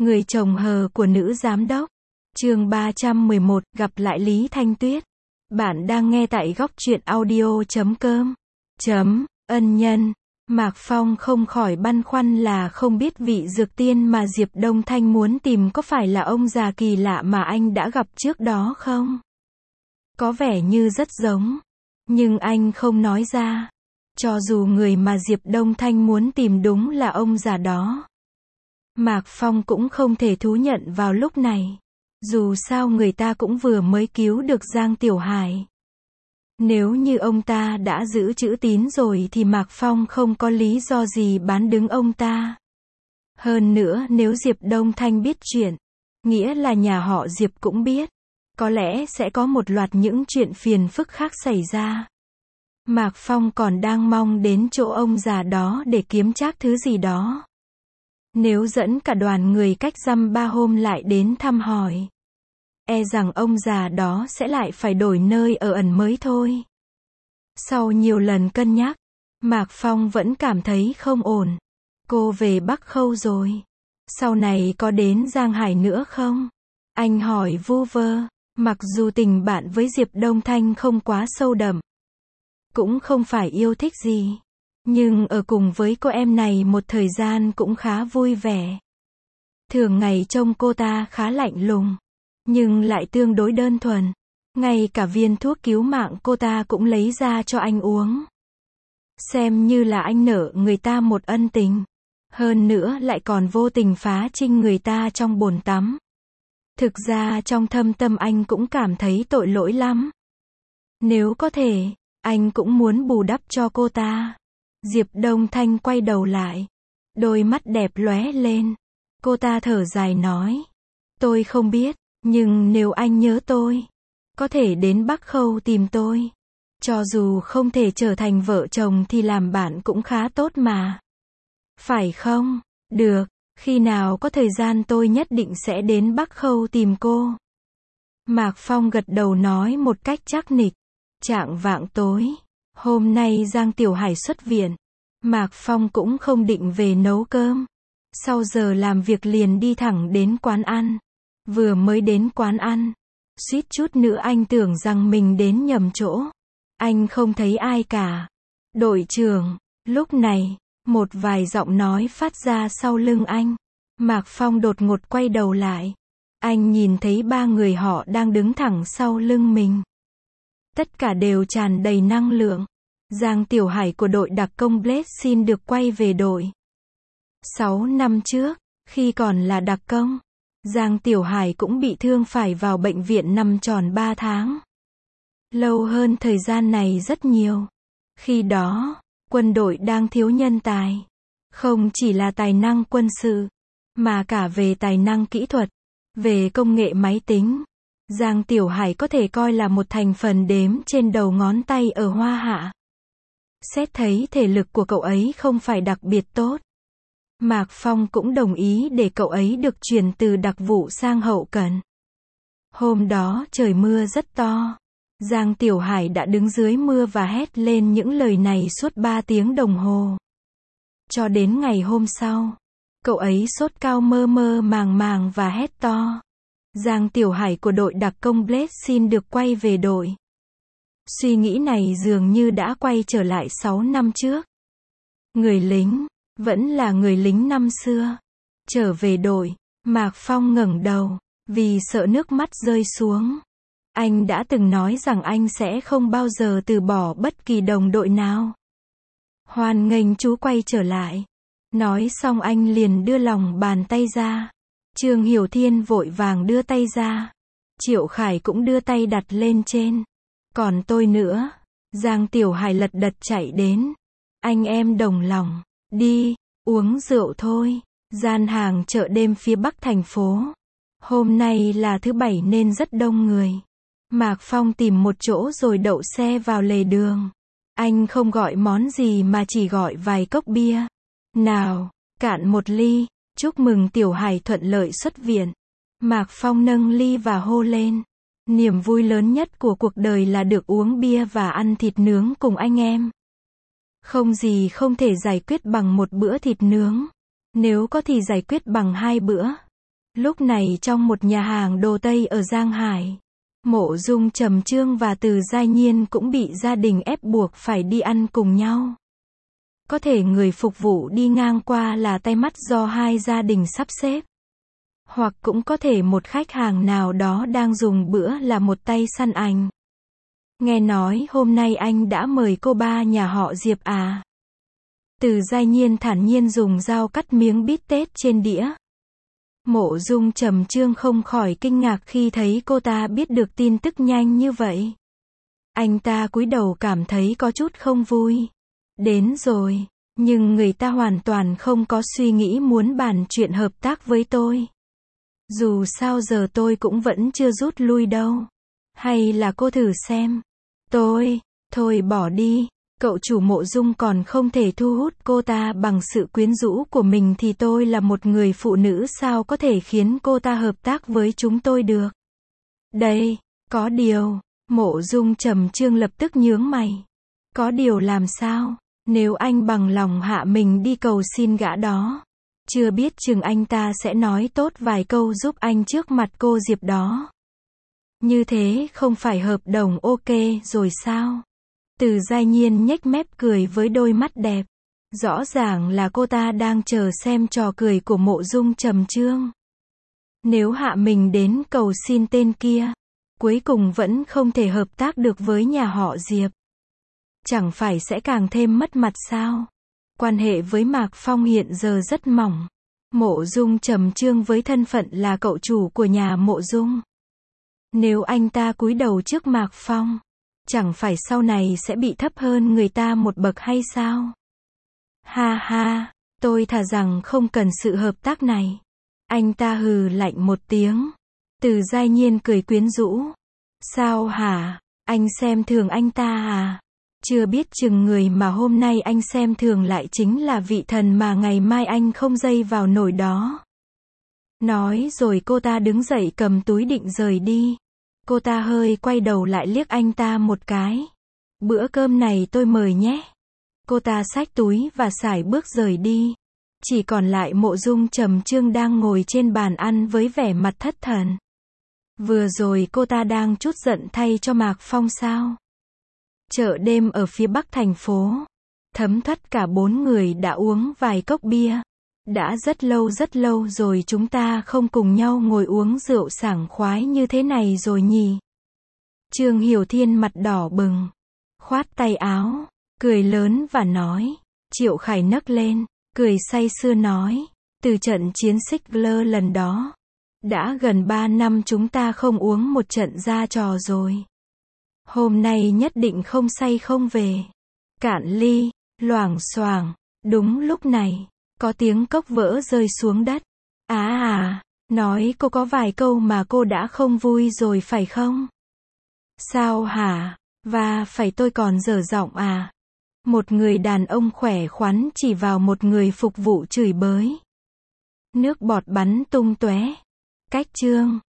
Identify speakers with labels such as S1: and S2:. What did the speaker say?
S1: Người chồng hờ của nữ giám đốc. Chương 311, gặp lại Lý Thanh Tuyết. Bạn đang nghe tại góc truyện audio.com. Ân nhân. Mạc Phong không khỏi băn khoăn là không biết vị dược tiên mà Diệp Đông Thanh muốn tìm có phải là ông già kỳ lạ mà anh đã gặp trước đó không? Có vẻ như rất giống. Nhưng anh không nói ra. Cho dù người mà Diệp Đông Thanh muốn tìm đúng là ông già đó. Mạc Phong cũng không thể thú nhận vào lúc này. Dù sao người ta cũng vừa mới cứu được Giang Tiểu Hải. Nếu như ông ta đã giữ chữ tín rồi thì Mạc Phong không có lý do gì bán đứng ông ta. Hơn nữa nếu Diệp Đông Thanh biết chuyện, nghĩa là nhà họ Diệp cũng biết. Có lẽ sẽ có một loạt những chuyện phiền phức khác xảy ra. Mạc Phong còn đang mong đến chỗ ông già đó để kiếm trác thứ gì đó. Nếu dẫn cả đoàn người cách dăm ba hôm lại đến thăm hỏi, e rằng ông già đó sẽ lại phải đổi nơi ở ẩn mới thôi. Sau nhiều lần cân nhắc, Mạc Phong vẫn cảm thấy không ổn. Cô về Bắc Khâu rồi. Sau này có đến Giang Hải nữa không? Anh hỏi vu vơ. Mặc dù tình bạn với Diệp Đông Thanh không quá sâu đậm, cũng không phải yêu thích gì, nhưng ở cùng với cô em này một thời gian cũng khá vui vẻ. Thường ngày trông cô ta khá lạnh lùng, nhưng lại tương đối đơn thuần. Ngay cả viên thuốc cứu mạng cô ta cũng lấy ra cho anh uống. Xem như là anh nợ người ta một ân tình. Hơn nữa lại còn vô tình phá trinh người ta trong bồn tắm. Thực ra trong thâm tâm anh cũng cảm thấy tội lỗi lắm. Nếu có thể, anh cũng muốn bù đắp cho cô ta. Diệp Đông Thanh quay đầu lại. Đôi mắt đẹp lóe lên. Cô ta thở dài nói. Tôi không biết, nhưng nếu anh nhớ tôi, có thể đến Bắc Khâu tìm tôi. Cho dù không thể trở thành vợ chồng thì làm bạn cũng khá tốt mà. Phải không? Được, khi nào có thời gian tôi nhất định sẽ đến Bắc Khâu tìm cô. Mạc Phong gật đầu nói một cách chắc nịch. Chạng vạng tối, hôm nay Giang Tiểu Hải xuất viện. Mạc Phong cũng không định về nấu cơm. Sau giờ làm việc liền đi thẳng đến quán ăn. Vừa mới đến quán ăn, suýt chút nữa anh tưởng rằng mình đến nhầm chỗ. Anh không thấy ai cả. Đội trưởng, lúc này, một vài giọng nói phát ra sau lưng anh. Mạc Phong đột ngột quay đầu lại. Anh nhìn thấy ba người họ đang đứng thẳng sau lưng mình. Tất cả đều tràn đầy năng lượng. Giang Tiểu Hải của đội đặc công Blade xin được quay về đội. 6 năm trước, khi còn là đặc công, Giang Tiểu Hải cũng bị thương phải vào bệnh viện nằm tròn 3 tháng. Lâu hơn thời gian này rất nhiều. Khi đó, quân đội đang thiếu nhân tài. Không chỉ là tài năng quân sự, mà cả về tài năng kỹ thuật, về công nghệ máy tính. Giang Tiểu Hải có thể coi là một thành phần đếm trên đầu ngón tay ở Hoa Hạ. Xét thấy thể lực của cậu ấy không phải đặc biệt tốt, Mạc Phong cũng đồng ý để cậu ấy được chuyển từ đặc vụ sang hậu cần. Hôm đó trời mưa rất to. Giang Tiểu Hải đã đứng dưới mưa và hét lên những lời này suốt 3 tiếng đồng hồ. Cho đến ngày hôm sau, cậu ấy sốt cao mơ mơ màng màng và hét to. Giang Tiểu Hải của đội đặc công Blade xin được quay về đội. Suy nghĩ này dường như đã quay trở lại 6 năm trước. Người lính, vẫn là người lính năm xưa. Trở về đội, Mạc Phong ngẩng đầu, vì sợ nước mắt rơi xuống. Anh đã từng nói rằng anh sẽ không bao giờ từ bỏ bất kỳ đồng đội nào. Hoan nghênh chú quay trở lại. Nói xong anh liền đưa lòng bàn tay ra. Trương Hiểu Thiên vội vàng đưa tay ra. Triệu Khải cũng đưa tay đặt lên trên. Còn tôi nữa. Giang Tiểu Hải lật đật chạy đến. Anh em đồng lòng. Đi, uống rượu thôi. Gian hàng chợ đêm phía bắc thành phố. Hôm nay là thứ Bảy nên rất đông người. Mạc Phong tìm một chỗ rồi đậu xe vào lề đường. Anh không gọi món gì mà chỉ gọi vài cốc bia. Nào, cạn một ly. Chúc mừng Tiểu Hải thuận lợi xuất viện. Mạc Phong nâng ly và hô lên. Niềm vui lớn nhất của cuộc đời là được uống bia và ăn thịt nướng cùng anh em. Không gì không thể giải quyết bằng một bữa thịt nướng. Nếu có thì giải quyết bằng 2 bữa. Lúc này trong một nhà hàng đồ Tây ở Giang Hải, Mộ Dung Trầm Chương và Từ Giai Nhiên cũng bị gia đình ép buộc phải đi ăn cùng nhau. Có thể người phục vụ đi ngang qua là tay mắt do hai gia đình sắp xếp. Hoặc cũng có thể một khách hàng nào đó đang dùng bữa là một tay săn ảnh. Nghe nói hôm nay anh đã mời cô ba nhà họ Diệp à? Từ Giai Nhiên thản nhiên dùng dao cắt miếng bít tết trên đĩa. Mộ Dung Trầm Chương không khỏi kinh ngạc khi thấy cô ta biết được tin tức nhanh như vậy. Anh ta cúi đầu cảm thấy có chút không vui. Đến rồi, nhưng người ta hoàn toàn không có suy nghĩ muốn bàn chuyện hợp tác với tôi. Dù sao giờ tôi cũng vẫn chưa rút lui đâu. Hay là cô thử xem. Thôi bỏ đi. Cậu chủ Mộ Dung còn không thể thu hút cô ta bằng sự quyến rũ của mình thì tôi là một người phụ nữ sao có thể khiến cô ta hợp tác với chúng tôi được. Đây, có điều. Mộ Dung Trầm Chương lập tức nhướng mày. Có điều làm sao? Nếu anh bằng lòng hạ mình đi cầu xin gã đó, chưa biết chừng anh ta sẽ nói tốt vài câu giúp anh trước mặt cô Diệp đó. Như thế không phải hợp đồng ok rồi sao? Từ Giai Nhiên nhếch mép cười với đôi mắt đẹp. Rõ ràng là cô ta đang chờ xem trò cười của Mộ Dung Trầm Chương. Nếu hạ mình đến cầu xin tên kia, cuối cùng vẫn không thể hợp tác được với nhà họ Diệp, chẳng phải sẽ càng thêm mất mặt sao? Quan hệ với Mạc Phong hiện giờ rất mỏng. Mộ Dung Trầm Chương với thân phận là cậu chủ của nhà Mộ Dung. Nếu anh ta cúi đầu trước Mạc Phong, chẳng phải sau này sẽ bị thấp hơn người ta một bậc hay sao? Ha ha, tôi thà rằng không cần sự hợp tác này. Anh ta hừ lạnh một tiếng. Từ Giai Nhiên cười quyến rũ. Sao hả? Anh xem thường anh ta à? Chưa biết chừng người mà hôm nay anh xem thường lại chính là vị thần mà ngày mai anh không dây vào nổi đó. Nói rồi cô ta đứng dậy cầm túi định rời đi. Cô ta hơi quay đầu lại liếc anh ta một cái. Bữa cơm này tôi mời nhé. Cô ta xách túi và sải bước rời đi. Chỉ còn lại Mộ Dung Trầm Chương đang ngồi trên bàn ăn với vẻ mặt thất thần. Vừa rồi cô ta đang trút giận thay cho Mạc Phong sao? Chợ đêm ở phía bắc thành phố. Thấm thoát cả bốn người đã uống vài cốc bia. Đã rất lâu rồi chúng ta không cùng nhau ngồi uống rượu sảng khoái như thế này rồi nhỉ? Trương Hiểu Thiên mặt đỏ bừng, khoát tay áo, cười lớn và nói. Triệu Khải nấc lên, cười say sưa nói. Từ trận chiến xích lơ lần đó, đã gần 3 năm chúng ta không uống một trận ra trò rồi. Hôm nay nhất định không say không về. Cạn ly, loảng xoảng. Đúng lúc này, có tiếng cốc vỡ rơi xuống đất. Nói cô có vài câu mà cô đã không vui rồi phải không? Sao hả? Và phải tôi còn dở giọng à? Một người đàn ông khỏe khoắn chỉ vào một người phục vụ chửi bới. Nước bọt bắn tung tóe. Cách chương